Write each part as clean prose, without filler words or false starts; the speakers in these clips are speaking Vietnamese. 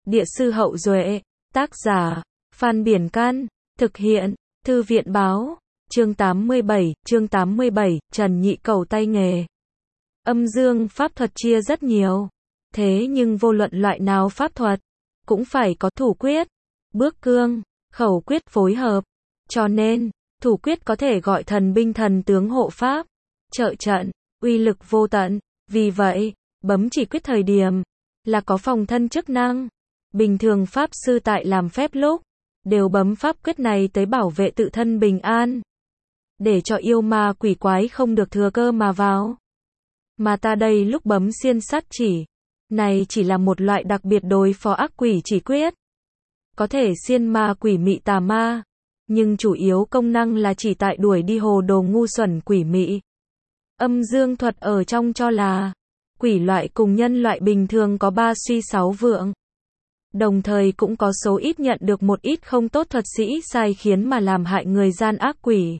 Địa sư Hậu Duệ, tác giả, Phan Biển Can, thực hiện, Thư viện Báo, chương 87, Trần Nhị Cầu tay nghề. Âm dương pháp thuật chia rất nhiều. Thế nhưng vô luận loại nào pháp thuật, cũng phải có thủ quyết, bước cương, khẩu quyết phối hợp. Cho nên, thủ quyết có thể gọi thần binh thần tướng hộ pháp, trợ trận, uy lực vô tận. Vì vậy, bấm chỉ quyết thời điểm, là có phòng thân chức năng. Bình thường pháp sư tại làm phép lúc, đều bấm pháp quyết này tới bảo vệ tự thân bình an. Để cho yêu ma quỷ quái không được thừa cơ mà vào. Mà ta đây lúc bấm xiên sát chỉ, này chỉ là một loại đặc biệt đối phó ác quỷ chỉ quyết. Có thể xiên ma quỷ mị tà ma, nhưng chủ yếu công năng là chỉ tại đuổi đi hồ đồ ngu xuẩn quỷ mị. Âm dương thuật ở trong cho là, quỷ loại cùng nhân loại bình thường có 3 suy 6 vượng. Đồng thời cũng có số ít nhận được một ít không tốt thuật sĩ sai khiến mà làm hại người gian ác quỷ.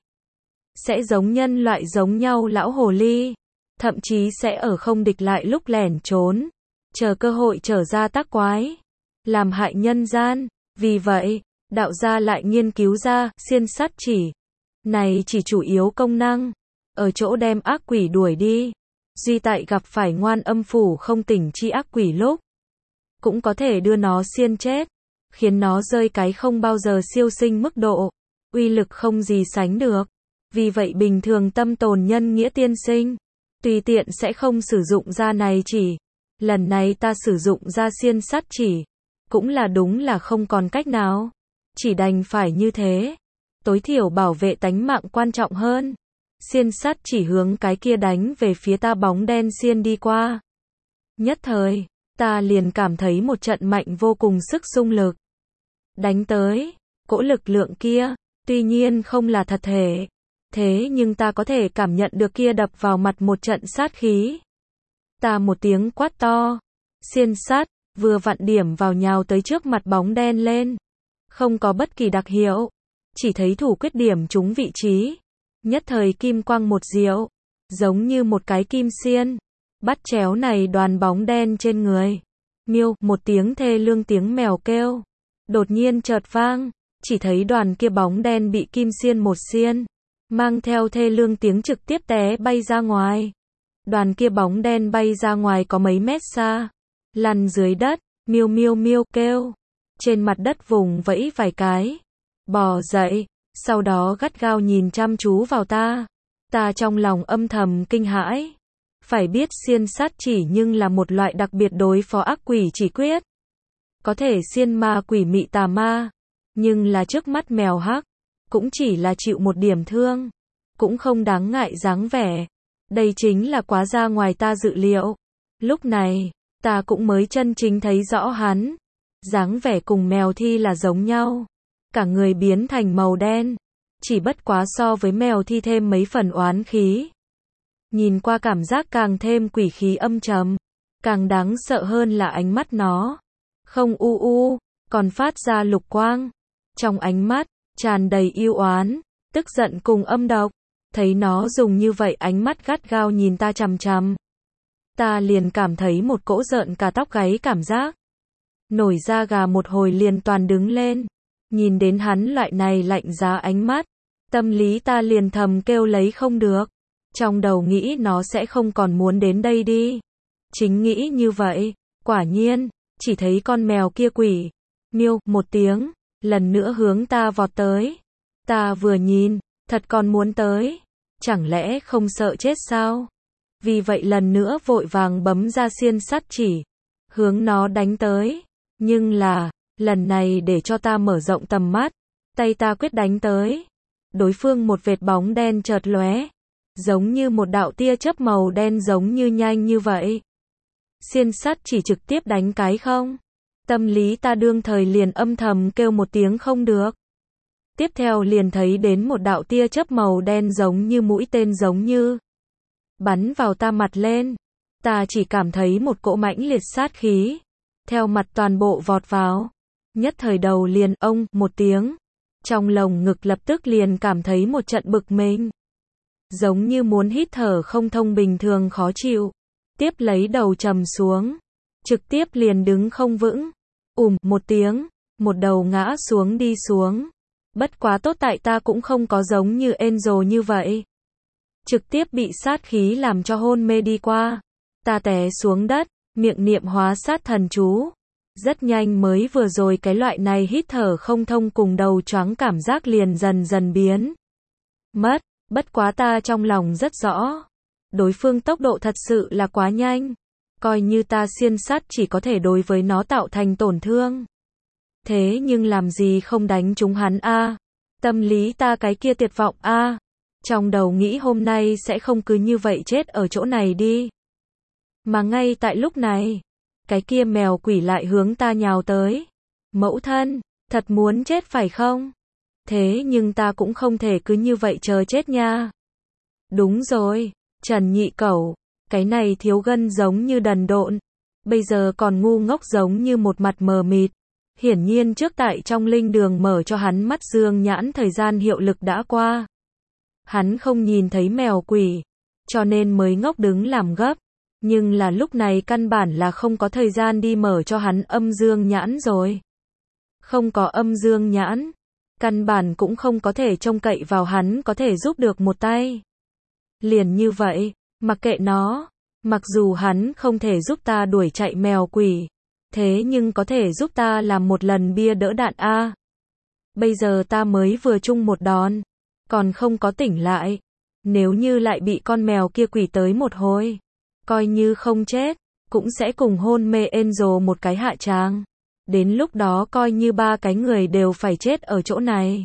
Sẽ giống nhân loại giống nhau lão hồ ly, thậm chí sẽ ở không địch lại lúc lẻn trốn, chờ cơ hội trở ra tác quái, làm hại nhân gian. Vì vậy, đạo gia lại nghiên cứu ra xiên sát chỉ. Này chỉ chủ yếu công năng, ở chỗ đem ác quỷ đuổi đi. Duy tại gặp phải ngoan âm phủ không tỉnh chi ác quỷ lúc, cũng có thể đưa nó xiên chết, khiến nó rơi cái không bao giờ siêu sinh mức độ, uy lực không gì sánh được. Vì vậy bình thường tâm tồn nhân nghĩa tiên sinh, tùy tiện sẽ không sử dụng ra này chỉ. Lần này ta sử dụng ra xiên sát chỉ, cũng là đúng là không còn cách nào, chỉ đành phải như thế. Tối thiểu bảo vệ tánh mạng quan trọng hơn. Xiên sát chỉ hướng cái kia đánh về phía ta bóng đen xiên đi qua. Nhất thời, ta liền cảm thấy một trận mạnh vô cùng sức xung lực. Đánh tới, cỗ lực lượng kia, tuy nhiên không là thật thể. Thế nhưng ta có thể cảm nhận được kia đập vào mặt một trận sát khí. Ta một tiếng quát to. Xiên sát, vừa vặn điểm vào nhào tới trước mặt bóng đen lên. Không có bất kỳ đặc hiệu. Chỉ thấy thủ quyết điểm trúng vị trí. Nhất thời kim quang một diệu. Giống như một cái kim xiên. Bắt chéo này đoàn bóng đen trên người. Miêu, một tiếng thê lương tiếng mèo kêu. Đột nhiên chợt vang. Chỉ thấy đoàn kia bóng đen bị kim xiên một xiên. Mang theo thê lương tiếng trực tiếp té bay ra ngoài. Đoàn kia bóng đen bay ra ngoài có mấy mét xa. Lăn dưới đất, miêu miêu miêu kêu. Trên mặt đất vùng vẫy vài cái. Bò dậy, sau đó gắt gao nhìn chăm chú vào ta. Ta trong lòng âm thầm kinh hãi. Phải biết xiên sát chỉ nhưng là một loại đặc biệt đối phó ác quỷ chỉ quyết. Có thể xiên ma quỷ mị tà ma. Nhưng là trước mắt mèo hắc. Cũng chỉ là chịu một điểm thương. Cũng không đáng ngại dáng vẻ. Đây chính là quá ra ngoài ta dự liệu. Lúc này, ta cũng mới chân chính thấy rõ hắn. Dáng vẻ cùng mèo thi là giống nhau. Cả người biến thành màu đen. Chỉ bất quá so với mèo thi thêm mấy phần oán khí. Nhìn qua cảm giác càng thêm quỷ khí âm trầm. Càng đáng sợ hơn là ánh mắt nó. Không còn phát ra lục quang. Trong ánh mắt, tràn đầy yêu oán, tức giận cùng âm độc. Thấy nó dùng như vậy ánh mắt gắt gao nhìn ta chằm chằm. Ta liền cảm thấy một cỗ rợn cả tóc gáy cảm giác. Nổi da gà một hồi liền toàn đứng lên. Nhìn đến hắn loại này lạnh giá ánh mắt. Tâm lý ta liền thầm kêu lấy không được. Trong đầu nghĩ nó sẽ không còn muốn đến đây đi. Chính nghĩ như vậy. Quả nhiên, chỉ thấy con mèo kia quỷ. Miêu, một tiếng. Lần nữa hướng ta vọt tới. Ta vừa nhìn, thật còn muốn tới. Chẳng lẽ không sợ chết sao? Vì vậy lần nữa vội vàng bấm ra xiên sát chỉ. Hướng nó đánh tới. Nhưng là, lần này để cho ta mở rộng tầm mắt. Tay ta quyết đánh tới. Đối phương một vệt bóng đen chợt lóe. Giống như một đạo tia chớp màu đen giống như nhanh như vậy. Xiên sát chỉ trực tiếp đánh cái không. Tâm lý ta đương thời liền âm thầm kêu một tiếng không được. Tiếp theo liền thấy đến một đạo tia chớp màu đen giống như mũi tên giống như. Bắn vào ta mặt lên. Ta chỉ cảm thấy một cỗ mãnh liệt sát khí. Theo mặt toàn bộ vọt vào. Nhất thời đầu liền ông một tiếng. Trong lồng ngực lập tức liền cảm thấy một trận bực mình. Giống như muốn hít thở không thông bình thường khó chịu. Tiếp lấy đầu trầm xuống. Trực tiếp liền đứng không vững. một tiếng, một đầu ngã xuống đi xuống. Bất quá tốt tại ta cũng không có giống như Angel như vậy. Trực tiếp bị sát khí làm cho hôn mê đi qua. Ta té xuống đất, miệng niệm hóa sát thần chú. Rất nhanh mới vừa rồi cái loại này hít thở không thông cùng đầu choáng cảm giác liền dần dần biến mất. Bất quá ta trong lòng rất rõ. Đối phương tốc độ thật sự là quá nhanh. Coi như ta xiên sắt chỉ có thể đối với nó tạo thành tổn thương. Thế nhưng làm gì không đánh trúng hắn a? Tâm lý ta cái kia tuyệt vọng a. Trong đầu nghĩ hôm nay sẽ không cứ như vậy chết ở chỗ này đi. Mà ngay tại lúc này, cái kia mèo quỷ lại hướng ta nhào tới. Mẫu thân, thật muốn chết phải không? Thế nhưng ta cũng không thể cứ như vậy chờ chết nha. Đúng rồi, Trần Nhị Cẩu, cái này thiếu gân giống như đần độn. Bây giờ còn ngu ngốc giống như một mặt mờ mịt. Hiển nhiên trước tại trong linh đường mở cho hắn mắt dương nhãn thời gian hiệu lực đã qua. Hắn không nhìn thấy mèo quỷ, cho nên mới ngốc đứng làm gấp. Nhưng là lúc này căn bản là không có thời gian đi mở cho hắn âm dương nhãn rồi. Không có âm dương nhãn, căn bản cũng không có thể trông cậy vào hắn có thể giúp được một tay. Liền như vậy, mặc kệ nó, mặc dù hắn không thể giúp ta đuổi chạy mèo quỷ, thế nhưng có thể giúp ta làm một lần bia đỡ đạn a. Bây giờ ta mới vừa chung một đòn, còn không có tỉnh lại. Nếu như lại bị con mèo kia quỷ tới một hồi, coi như không chết, cũng sẽ cùng hôn mê Angel một cái hạ tràng. Đến lúc đó coi như ba cái người đều phải chết ở chỗ này.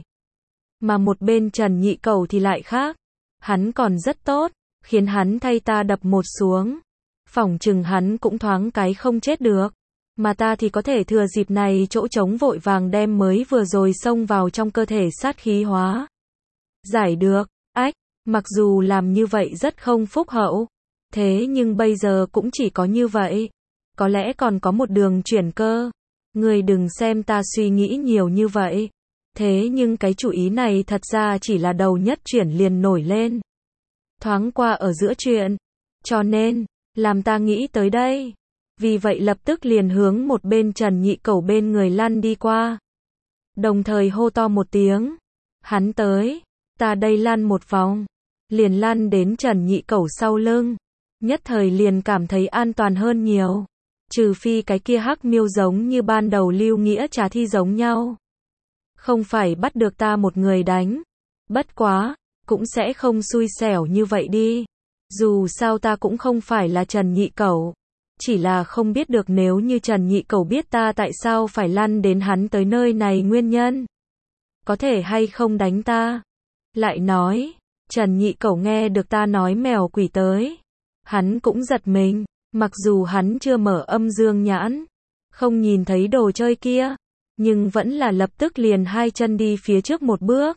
Mà một bên Trần Nhị Cẩu thì lại khác. Hắn còn rất tốt, khiến hắn thay ta đập một xuống. Phỏng chừng hắn cũng thoáng cái không chết được. Mà ta thì có thể thừa dịp này chỗ trống vội vàng đem mới vừa rồi xông vào trong cơ thể sát khí hóa. Giải được, mặc dù làm như vậy rất không phúc hậu. Thế nhưng bây giờ cũng chỉ có như vậy. Có lẽ còn có một đường chuyển cơ. Người đừng xem ta suy nghĩ nhiều như vậy. Thế nhưng cái chủ ý này thật ra chỉ là đầu nhất chuyển liền nổi lên. Thoáng qua ở giữa chuyện. Cho nên, làm ta nghĩ tới đây. Vì vậy lập tức liền hướng một bên Trần Nhị Cẩu bên người lăn đi qua. Đồng thời hô to một tiếng. Hắn tới. Ta đây lăn một vòng. Liền lăn đến Trần Nhị Cẩu sau lưng. Nhất thời liền cảm thấy an toàn hơn nhiều. Trừ phi cái kia hắc miêu giống như ban đầu Lưu Nghĩa Trà Thi giống nhau. Không phải bắt được ta một người đánh. Bất quá, cũng sẽ không xui xẻo như vậy đi. Dù sao ta cũng không phải là Trần Nhị Cẩu. Chỉ là không biết được nếu như Trần Nhị Cẩu biết ta tại sao phải lăn đến hắn tới nơi này nguyên nhân. Có thể hay không đánh ta. Lại nói, Trần Nhị Cẩu nghe được ta nói mèo quỷ tới. Hắn cũng giật mình, mặc dù hắn chưa mở âm dương nhãn, không nhìn thấy đồ chơi kia, nhưng vẫn là lập tức liền hai chân đi phía trước một bước.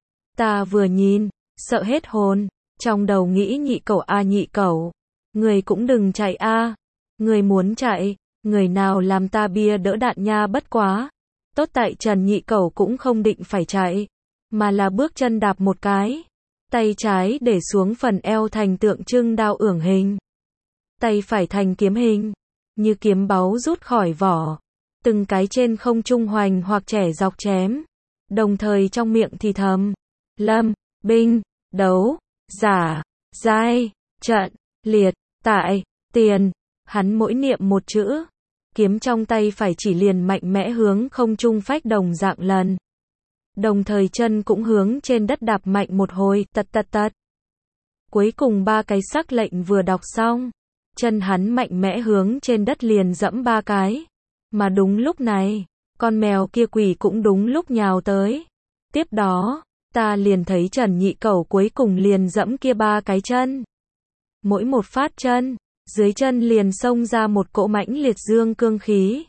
Ta vừa nhìn, sợ hết hồn, trong đầu nghĩ Nhị Cẩu a Nhị Cẩu, người cũng đừng chạy a, người muốn chạy, người nào làm ta bia đỡ đạn nha bất quá. Tốt tại Trần Nhị Cẩu cũng không định phải chạy, mà là bước chân đạp một cái. Tay trái để xuống phần eo thành tượng trưng đao ưởng hình. Tay phải thành kiếm hình. Như kiếm báu rút khỏi vỏ. Từng cái trên không trung hoành hoặc trẻ dọc chém. Đồng thời trong miệng thì thầm. Lâm, binh, đấu, giả, giai, trận, liệt, tại, tiền. Hắn mỗi niệm một chữ. Kiếm trong tay phải chỉ liền mạnh mẽ hướng không trung phách đồng dạng lần. Đồng thời chân cũng hướng trên đất đạp mạnh một hồi, tật tật tật. Cuối cùng ba cái sắc lệnh vừa đọc xong, chân hắn mạnh mẽ hướng trên đất liền dẫm ba cái. Mà đúng lúc này, con mèo kia quỷ cũng đúng lúc nhào tới. Tiếp đó, ta liền thấy Trần Nhị Cẩu cuối cùng liền dẫm kia ba cái chân. Mỗi một phát chân, dưới chân liền xông ra một cỗ mãnh liệt dương cương khí.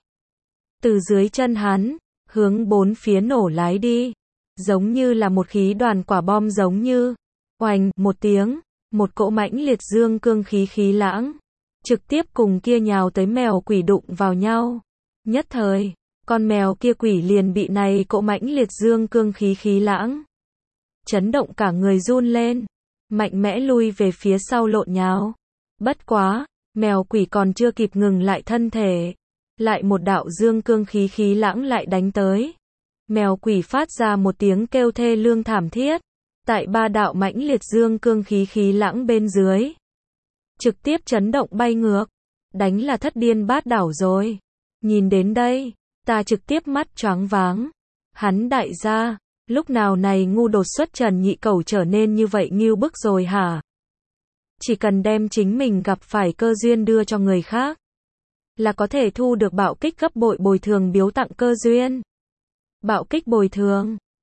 Từ dưới chân hắn, hướng bốn phía nổ lái đi. Giống như là một khí đoàn quả bom giống như. Oành, một tiếng, một cỗ mãnh liệt dương cương khí khí lãng. Trực tiếp cùng kia nhào tới mèo quỷ đụng vào nhau. Nhất thời, con mèo kia quỷ liền bị này cỗ mãnh liệt dương cương khí khí lãng. Chấn động cả người run lên. Mạnh mẽ lui về phía sau lộn nhào. Bất quá, mèo quỷ còn chưa kịp ngừng lại thân thể. Lại một đạo dương cương khí khí lãng lại đánh tới. Mèo quỷ phát ra một tiếng kêu thê lương thảm thiết. Tại ba đạo mãnh liệt dương cương khí khí lãng bên dưới. Trực tiếp chấn động bay ngược. Đánh là thất điên bát đảo rồi. Nhìn đến đây, ta trực tiếp mắt choáng váng. Hắn đại gia, lúc nào này ngu đột xuất Trần Nhị Cẩu trở nên như vậy ngưu bức rồi hả? Chỉ cần đem chính mình gặp phải cơ duyên đưa cho người khác, là có thể thu được bạo kích gấp bội bồi thường biếu tặng cơ duyên. Bạo kích bồi thường.